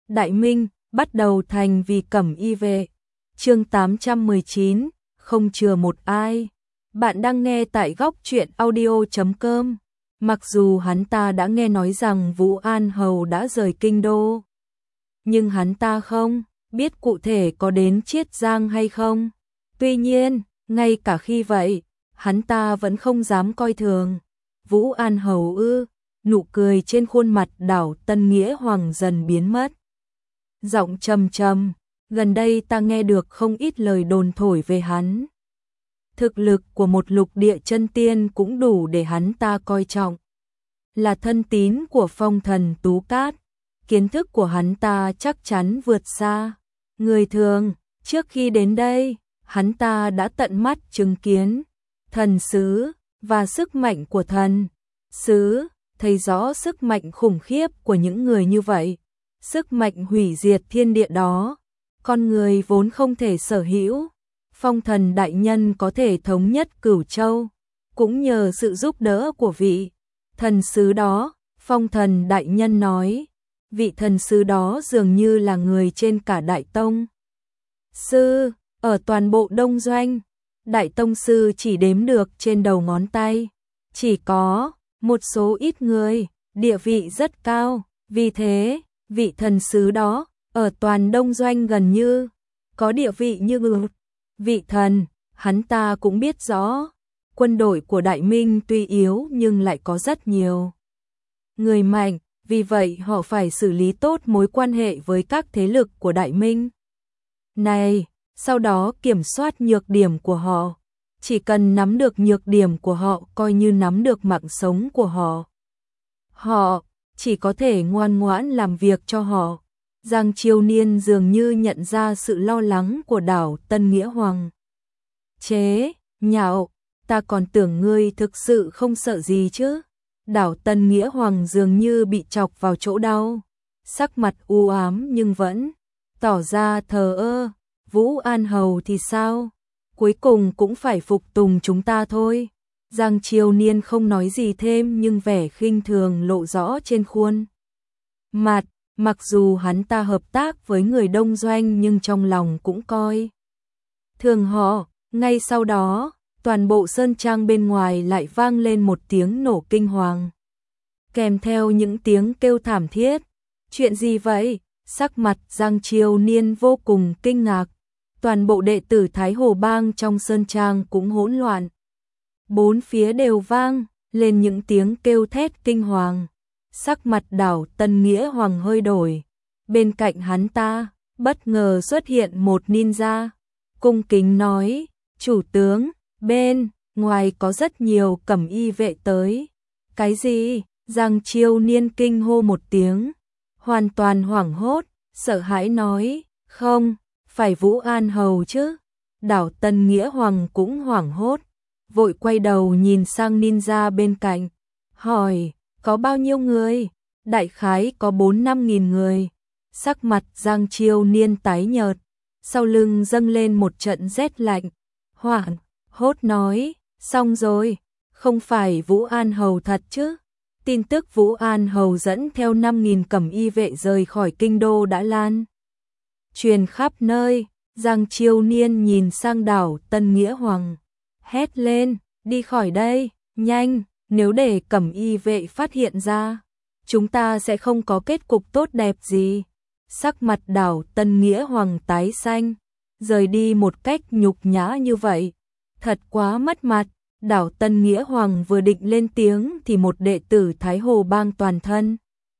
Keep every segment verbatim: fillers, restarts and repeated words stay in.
Đại Minh, bắt đầu thành vì Cẩm Y vệ. Chương tám trăm mười chín, không chừa một ai. Bạn đang nghe tại góc truyện audio chấm com. Mặc dù hắn ta đã nghe nói rằng Vũ An Hầu đã rời kinh đô, nhưng hắn ta không biết cụ thể có đến Chiết Giang hay không. Tuy nhiên, ngay cả khi vậy, hắn ta vẫn không dám coi thường. Vũ An Hầu ư? Nụ cười trên khuôn mặt Đảo Tân Nghĩa Hoàng dần biến mất. Giọng trầm trầm, gần đây ta nghe được không ít lời đồn thổi về hắn. Thực lực của một lục địa chân tiên cũng đủ để hắn ta coi trọng. Là thân tín của phong thần Tú Cát, kiến thức của hắn ta chắc chắn vượt xa người thường. Trước khi đến đây, hắn ta đã tận mắt chứng kiến thần sứ và sức mạnh của thần sứ, thấy rõ sức mạnh khủng khiếp của những người như vậy. Sức mạnh hủy diệt thiên địa đó, con người vốn không thể sở hữu. Phong thần đại nhân có thể thống nhất Cửu Châu, cũng nhờ sự giúp đỡ của vị thần sứ đó. Phong thần đại nhân nói, vị thần sứ đó dường như là người trên cả đại tông sư, ở toàn bộ Đông Doanh. Đại tông sư chỉ đếm được trên đầu ngón tay, chỉ có một số ít người, địa vị rất cao. Vì thế, vị thần sứ đó, ở toàn Đông Doanh gần như có địa vị như ngự vị thần. Hắn ta cũng biết rõ, quân đội của Đại Minh tuy yếu nhưng lại có rất nhiều người mạnh, vì vậy họ phải xử lý tốt mối quan hệ với các thế lực của Đại Minh này, sau đó kiểm soát nhược điểm của họ. Chỉ cần nắm được nhược điểm của họ coi như nắm được mạng sống của họ. Họ chỉ có thể ngoan ngoãn làm việc cho họ. Giang Triều Niên dường như nhận ra sự lo lắng của Đảo Tân Nghĩa Hoàng. Chế, nhạo, ta còn tưởng ngươi thực sự không sợ gì chứ. Đảo Tân Nghĩa Hoàng dường như bị chọc vào chỗ đau, sắc mặt u ám nhưng vẫn tỏ ra thờ ơ. Vũ An Hầu thì sao? Cuối cùng cũng phải phục tùng chúng ta thôi. Giang Triều Niên không nói gì thêm nhưng vẻ khinh thường lộ rõ trên khuôn mặt. Mặc dù hắn ta hợp tác với người Đông Doanh nhưng trong lòng cũng coi thường họ. Ngay sau đó, toàn bộ sơn trang bên ngoài lại vang lên một tiếng nổ kinh hoàng, kèm theo những tiếng kêu thảm thiết. Chuyện gì vậy? Sắc mặt Giang Triều Niên vô cùng kinh ngạc. Toàn bộ đệ tử Thái Hồ Bang trong sơn trang cũng hỗn loạn. Bốn phía đều vang lên những tiếng kêu thét kinh hoàng. Sắc mặt Đảo Tân Nghĩa Hoàng hơi đổi. Bên cạnh hắn ta, bất ngờ xuất hiện một ninja, cung kính nói, chủ tướng, bên ngoài có rất nhiều Cẩm Y vệ tới. Cái gì? Giang Triều Niên kinh hô một tiếng, hoàn toàn hoảng hốt, sợ hãi nói, không, phải Vũ An Hầu chứ. Đảo Tân Nghĩa Hoàng cũng hoảng hốt, vội quay đầu nhìn sang ninja bên cạnh, hỏi, có bao nhiêu người? Đại khái có bốn năm nghìn người. Sắc mặt Giang Triều Niên tái nhợt, sau lưng dâng lên một trận rét lạnh, hoảng hốt nói, xong rồi, không phải Vũ An Hầu thật chứ? Tin tức Vũ An Hầu dẫn theo năm nghìn Cẩm Y vệ rời khỏi kinh đô đã lan truyền khắp nơi. Giang Triều Niên nhìn sang Đảo Tân Nghĩa Hoàng, hét lên, đi khỏi đây, nhanh, nếu để Cẩm Y vệ phát hiện ra, chúng ta sẽ không có kết cục tốt đẹp gì. Sắc mặt Đảo Tân Nghĩa Hoàng tái xanh, rời đi một cách nhục nhã như vậy, thật quá mất mặt. Đảo Tân Nghĩa Hoàng vừa định lên tiếng thì một đệ tử Thái Hồ Bang toàn thân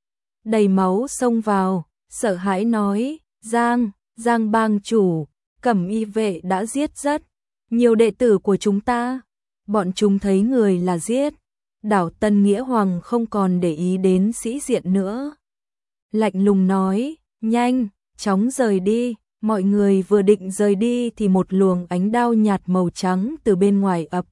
đầy máu xông vào, sợ hãi nói, Giang, Giang bang chủ, Cẩm Y vệ đã giết rất nhiều đệ tử của chúng ta. Bọn chúng thấy người là giết. Đảo Tân Nghĩa Hoàng không còn để ý đến sĩ diện nữa, lạnh lùng nói, nhanh, chóng rời đi. Mọi người vừa định rời đi thì một luồng ánh đao nhạt màu trắng từ bên ngoài ập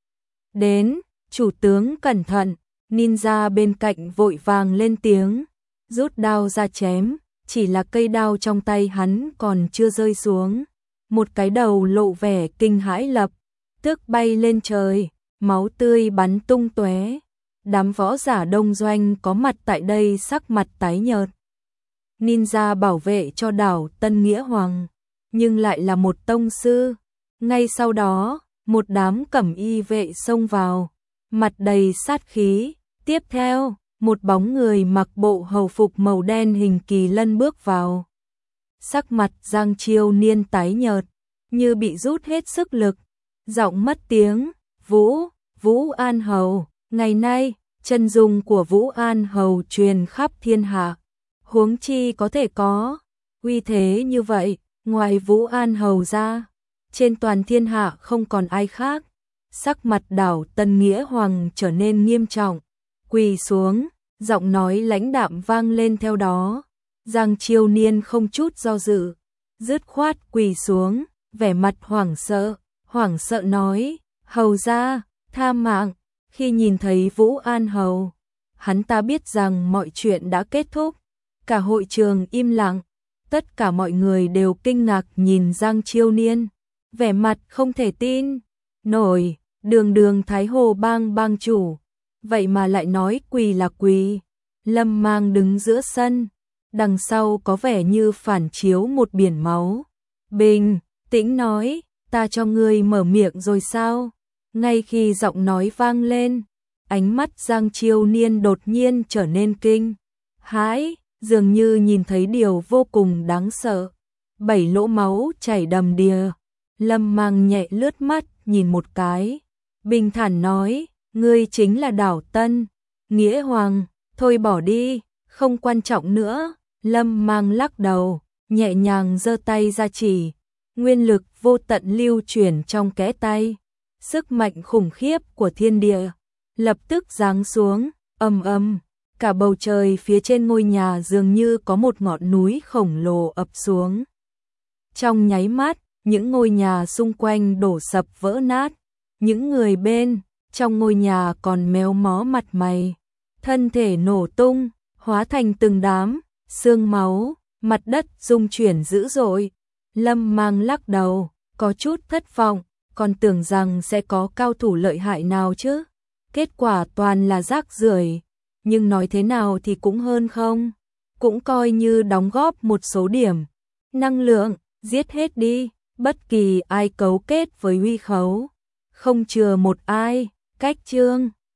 đến. Chủ tướng cẩn thận. Ninja bên cạnh vội vàng lên tiếng, rút đao ra chém. Chỉ là cây đao trong tay hắn còn chưa rơi xuống, một cái đầu lộ vẻ kinh hãi lập tức bay lên trời, máu tươi bắn tung tóe. Đám võ giả Đông Doanh có mặt tại đây sắc mặt tái nhợt, ninja bảo vệ cho đảo Tân Nghĩa Hoàng, nhưng lại là một tông sư. Ngay sau đó, một đám cẩm y vệ xông vào, mặt đầy sát khí. Tiếp theo, một bóng người mặc bộ hầu phục màu đen hình kỳ lân bước vào. Sắc mặt Giang Chiêu Niên tái nhợt, như bị rút hết sức lực, giọng mất tiếng, "Vũ, Vũ An Hầu." Ngày nay, chân dung của Vũ An Hầu truyền khắp thiên hạ, huống chi có thể có uy thế như vậy, ngoài Vũ An Hầu ra, trên toàn thiên hạ không còn ai khác. Sắc mặt đảo Tân Nghĩa Hoàng trở nên nghiêm trọng, quỳ xuống, giọng nói lãnh đạm vang lên theo đó. Giang Chiêu Niên không chút do dự, dứt khoát quỳ xuống, vẻ mặt hoảng sợ, hoảng sợ nói, "Hầu gia, tha mạng." Khi nhìn thấy Vũ An Hầu, hắn ta biết rằng mọi chuyện đã kết thúc. Cả hội trường im lặng, tất cả mọi người đều kinh ngạc nhìn Giang Chiêu Niên, vẻ mặt không thể tin nổi. Đường đường Thái Hồ bang bang chủ, vậy mà lại nói quỳ là quỳ. Lâm Mang đứng giữa sân, đằng sau có vẻ như phản chiếu một biển máu. Bình tĩnh nói, "Ta cho ngươi mở miệng rồi sao?" Ngay khi giọng nói vang lên, ánh mắt Giang Chiêu Niên đột nhiên trở nên kinh hãi, dường như nhìn thấy điều vô cùng đáng sợ. Bảy lỗ máu chảy đầm đìa. Lâm Mang nhẹ lướt mắt nhìn một cái, bình thản nói, "Ngươi chính là đảo Tân Nghĩa Hoàng, thôi bỏ đi, không quan trọng nữa." Lâm Mang lắc đầu, nhẹ nhàng giơ tay ra chỉ, nguyên lực vô tận lưu chuyển trong kẽ tay. Sức mạnh khủng khiếp của thiên địa lập tức giáng xuống, ầm ầm, cả bầu trời phía trên ngôi nhà dường như có một ngọn núi khổng lồ ập xuống. Trong nháy mắt, những ngôi nhà xung quanh đổ sập vỡ nát, những người bên trong ngôi nhà còn méo mó mặt mày, thân thể nổ tung, hóa thành từng đám xương máu, mặt đất rung chuyển dữ dội. Lâm Mang lắc đầu, có chút thất vọng, còn tưởng rằng sẽ có cao thủ lợi hại nào chứ. Kết quả toàn là rác rưởi, nhưng nói thế nào thì cũng hơn không, cũng coi như đóng góp một số điểm năng lượng. Giết hết đi, bất kỳ ai cấu kết với Huy Khấu, không chừa một ai. Cách chương